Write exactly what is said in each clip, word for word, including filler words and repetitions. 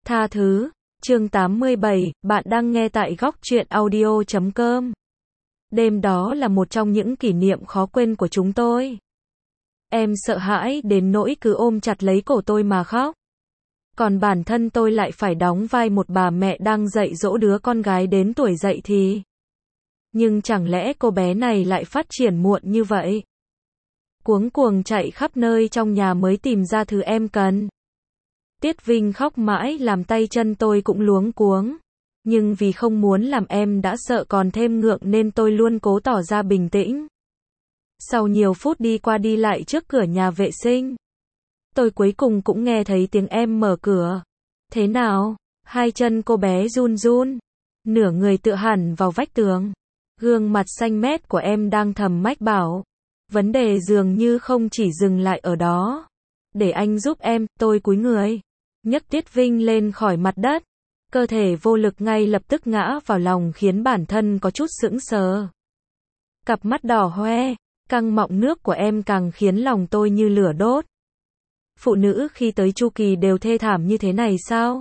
Tha thứ, chương tám mươi bảy, bạn đang nghe tại góc truyện audio chấm com. Đêm đó là một trong những kỷ niệm khó quên của chúng tôi. Em sợ hãi đến nỗi cứ ôm chặt lấy cổ tôi mà khóc. Còn bản thân tôi lại phải đóng vai một bà mẹ đang dạy dỗ đứa con gái đến tuổi dậy thì. Nhưng chẳng lẽ cô bé này lại phát triển muộn như vậy? Cuống cuồng chạy khắp nơi trong nhà mới tìm ra thứ em cần. Tiết Vinh khóc mãi làm tay chân tôi cũng luống cuống. Nhưng vì không muốn làm em đã sợ còn thêm ngượng nên tôi luôn cố tỏ ra bình tĩnh. Sau nhiều phút đi qua đi lại trước cửa nhà vệ sinh, tôi cuối cùng cũng nghe thấy tiếng em mở cửa. Thế nào? Hai chân cô bé run run, nửa người tựa hẳn vào vách tường. Gương mặt xanh mét của em đang thầm mách bảo. Vấn đề dường như không chỉ dừng lại ở đó. Để anh giúp em, tôi cúi người, nhấc Tiết Vinh lên khỏi mặt đất. Cơ thể vô lực ngay lập tức ngã vào lòng khiến bản thân có chút sững sờ. Cặp mắt đỏ hoe, căng mọng nước của em càng khiến lòng tôi như lửa đốt. Phụ nữ khi tới chu kỳ đều thê thảm như thế này sao?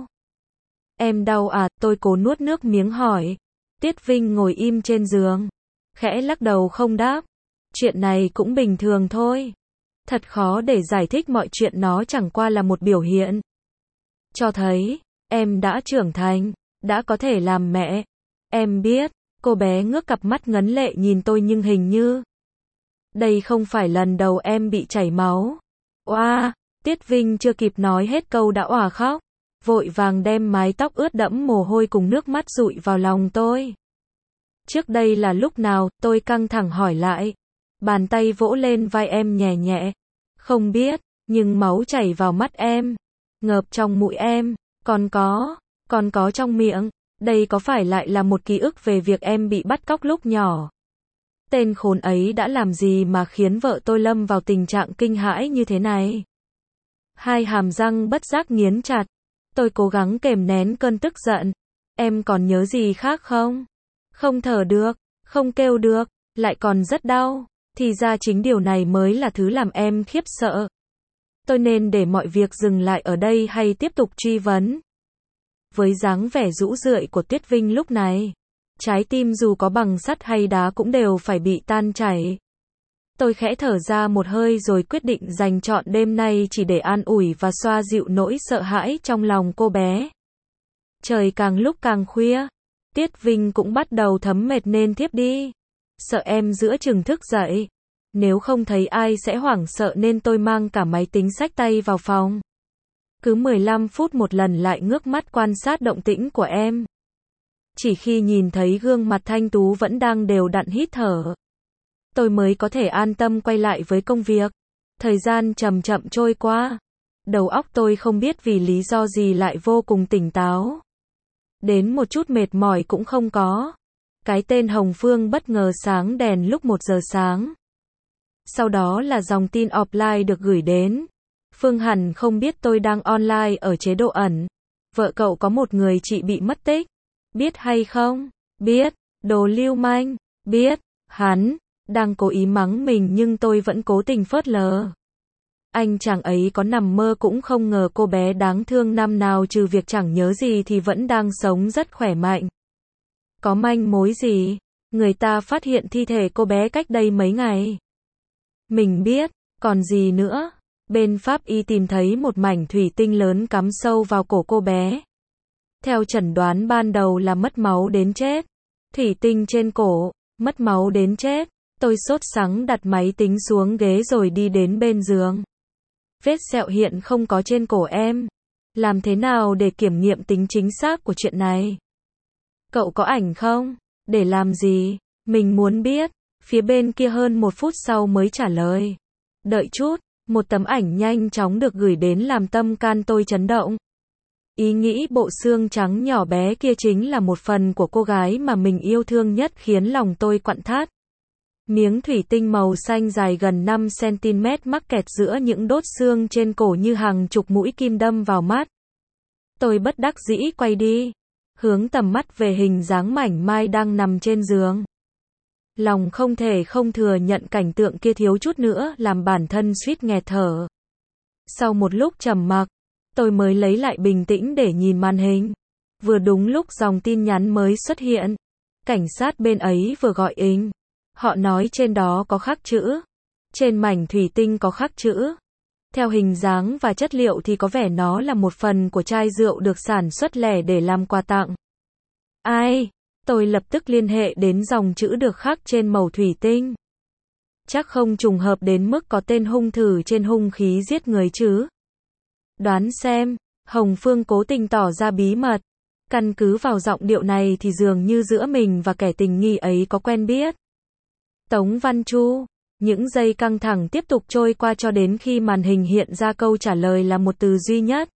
Em đau à? Tôi cố nuốt nước miếng hỏi. Tiết Vinh ngồi im trên giường, khẽ lắc đầu không đáp. Chuyện này cũng bình thường thôi. Thật khó để giải thích mọi chuyện, nó chẳng qua là một biểu hiện cho thấy em đã trưởng thành, đã có thể làm mẹ. Em biết. Cô bé ngước cặp mắt ngấn lệ nhìn tôi nhưng hình như đây không phải lần đầu em bị chảy máu. Oa, Tiết Vinh chưa kịp nói hết câu đã òa khóc, vội vàng đem mái tóc ướt đẫm mồ hôi cùng nước mắt dụi vào lòng tôi. Trước đây là lúc nào? Tôi căng thẳng hỏi lại. Bàn tay vỗ lên vai em nhẹ nhẹ. Không biết, nhưng máu chảy vào mắt em, ngợp trong mũi em, còn có, còn có trong miệng. Đây có phải lại là một ký ức về việc em bị bắt cóc lúc nhỏ? Tên khốn ấy đã làm gì mà khiến vợ tôi lâm vào tình trạng kinh hãi như thế này? Hai hàm răng bất giác nghiến chặt. Tôi cố gắng kềm nén cơn tức giận. Em còn nhớ gì khác không? Không thở được, không kêu được, lại còn rất đau. Thì ra chính điều này mới là thứ làm em khiếp sợ. Tôi nên để mọi việc dừng lại ở đây hay tiếp tục truy vấn? Với dáng vẻ rũ rượi của Tiết Vinh lúc này, trái tim dù có bằng sắt hay đá cũng đều phải bị tan chảy. Tôi khẽ thở ra một hơi rồi quyết định dành trọn đêm nay chỉ để an ủi và xoa dịu nỗi sợ hãi trong lòng cô bé. Trời càng lúc càng khuya, Tiết Vinh cũng bắt đầu thấm mệt nên thiếp đi. Sợ em giữa chừng thức dậy, nếu không thấy ai sẽ hoảng sợ nên tôi mang cả máy tính xách tay vào phòng. Cứ mười lăm phút một lần lại ngước mắt quan sát động tĩnh của em. Chỉ khi nhìn thấy gương mặt thanh tú vẫn đang đều đặn hít thở, tôi mới có thể an tâm quay lại với công việc. Thời gian chậm chậm trôi qua. Đầu óc tôi không biết vì lý do gì lại vô cùng tỉnh táo. Đến một chút mệt mỏi cũng không có. Cái tên Hồng Phương bất ngờ sáng đèn lúc một giờ sáng. Sau đó là dòng tin offline được gửi đến. Phương hẳn không biết tôi đang online ở chế độ ẩn. Vợ cậu có một người chị bị mất tích. Biết hay không? Biết. Đồ lưu manh. Biết. Hắn đang cố ý mắng mình nhưng tôi vẫn cố tình phớt lờ. Anh chàng ấy có nằm mơ cũng không ngờ cô bé đáng thương năm nào trừ việc chẳng nhớ gì thì vẫn đang sống rất khỏe mạnh. Có manh mối gì? Người ta phát hiện thi thể cô bé cách đây mấy ngày. Mình biết. Còn gì nữa? Bên pháp y tìm thấy một mảnh thủy tinh lớn cắm sâu vào cổ cô bé. Theo chẩn đoán ban đầu là mất máu đến chết. Thủy tinh trên cổ, mất máu đến chết. Tôi sốt sắng đặt máy tính xuống ghế rồi đi đến bên giường. Vết sẹo hiện không có trên cổ em. Làm thế nào để kiểm nghiệm tính chính xác của chuyện này? Cậu có ảnh không? Để làm gì? Mình muốn biết. Phía bên kia hơn một phút sau mới trả lời. Đợi chút. Một tấm ảnh nhanh chóng được gửi đến làm tâm can tôi chấn động. Ý nghĩ bộ xương trắng nhỏ bé kia chính là một phần của cô gái mà mình yêu thương nhất khiến lòng tôi quặn thắt. Miếng thủy tinh màu xanh dài gần năm xăng-ti-mét mắc kẹt giữa những đốt xương trên cổ như hàng chục mũi kim đâm vào mắt. Tôi bất đắc dĩ quay đi, hướng tầm mắt về hình dáng mảnh mai đang nằm trên giường. Lòng không thể không thừa nhận cảnh tượng kia thiếu chút nữa làm bản thân suýt nghẹt thở. Sau một lúc trầm mặc, Tôi mới lấy lại bình tĩnh để nhìn màn hình. Vừa đúng lúc dòng tin nhắn mới xuất hiện. Cảnh sát bên ấy vừa gọi in. Họ nói trên đó có khắc chữ. Trên mảnh thủy tinh có khắc chữ. Theo hình dáng và chất liệu thì có vẻ nó là một phần của chai rượu được sản xuất lẻ để làm quà tặng. Ai? Tôi lập tức liên hệ đến dòng chữ được khắc trên mẩu thủy tinh. Chắc không trùng hợp đến mức có tên hung thủ trên hung khí giết người chứ. Đoán xem, Hồng Phương cố tình tỏ ra bí mật. Căn cứ vào giọng điệu này thì dường như giữa mình và kẻ tình nghi ấy có quen biết. Tống Văn Chu. Những giây căng thẳng tiếp tục trôi qua cho đến khi màn hình hiện ra câu trả lời là một từ duy nhất.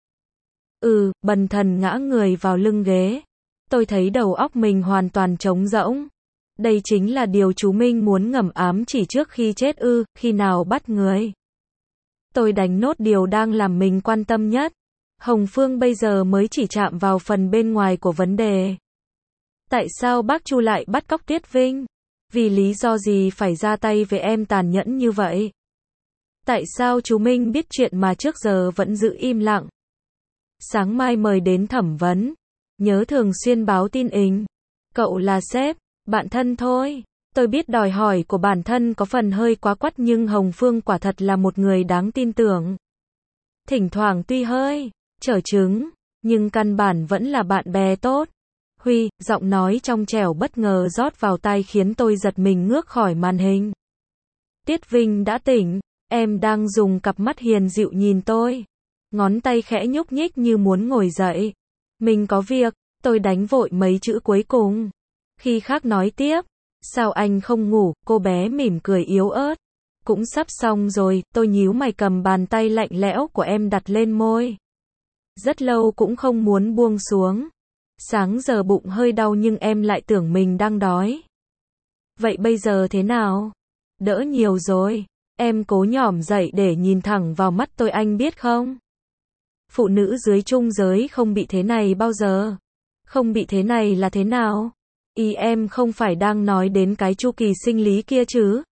Ừ, bần thần ngã người vào lưng ghế. Tôi thấy đầu óc mình hoàn toàn trống rỗng. Đây chính là điều chú Minh muốn ngầm ám chỉ trước khi chết ư, khi nào bắt người. Tôi đánh nốt điều đang làm mình quan tâm nhất. Hồng Phương bây giờ mới chỉ chạm vào phần bên ngoài của vấn đề. Tại sao bác Chu lại bắt cóc Tiết Vinh? Vì lý do gì phải ra tay với em tàn nhẫn như vậy? Tại sao chú Minh biết chuyện mà trước giờ vẫn giữ im lặng? Sáng mai mời đến thẩm vấn. Nhớ thường xuyên báo tin ình. Cậu là sếp, bạn thân thôi. Tôi biết đòi hỏi của bản thân có phần hơi quá quắt nhưng Hồng Phương quả thật là một người đáng tin tưởng. Thỉnh thoảng tuy hơi trở trứng, nhưng căn bản vẫn là bạn bè tốt. Huy, giọng nói trong trẻo bất ngờ rót vào tai khiến tôi giật mình ngước khỏi màn hình. Tiết Vinh đã tỉnh, em đang dùng cặp mắt hiền dịu nhìn tôi. Ngón tay khẽ nhúc nhích như muốn ngồi dậy. Mình có việc, tôi đánh vội mấy chữ cuối cùng. Khi khác nói tiếp, sao anh không ngủ, cô bé mỉm cười yếu ớt. Cũng sắp xong rồi, tôi nhíu mày cầm bàn tay lạnh lẽo của em đặt lên môi. Rất lâu cũng không muốn buông xuống. Sáng giờ bụng hơi đau nhưng em lại tưởng mình đang đói. Vậy bây giờ thế nào? Đỡ nhiều rồi. Em cố nhỏm dậy để nhìn thẳng vào mắt tôi, anh biết không? Phụ nữ dưới trung giới không bị thế này bao giờ. Không bị thế này là thế nào? Ý em không phải đang nói đến cái chu kỳ sinh lý kia chứ?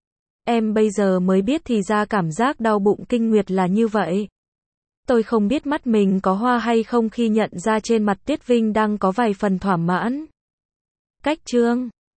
Em bây giờ mới biết thì ra cảm giác đau bụng kinh nguyệt là như vậy. Tôi không biết mắt mình có hoa hay không khi nhận ra trên mặt Tiết Vinh đang có vài phần thỏa mãn. Cách chương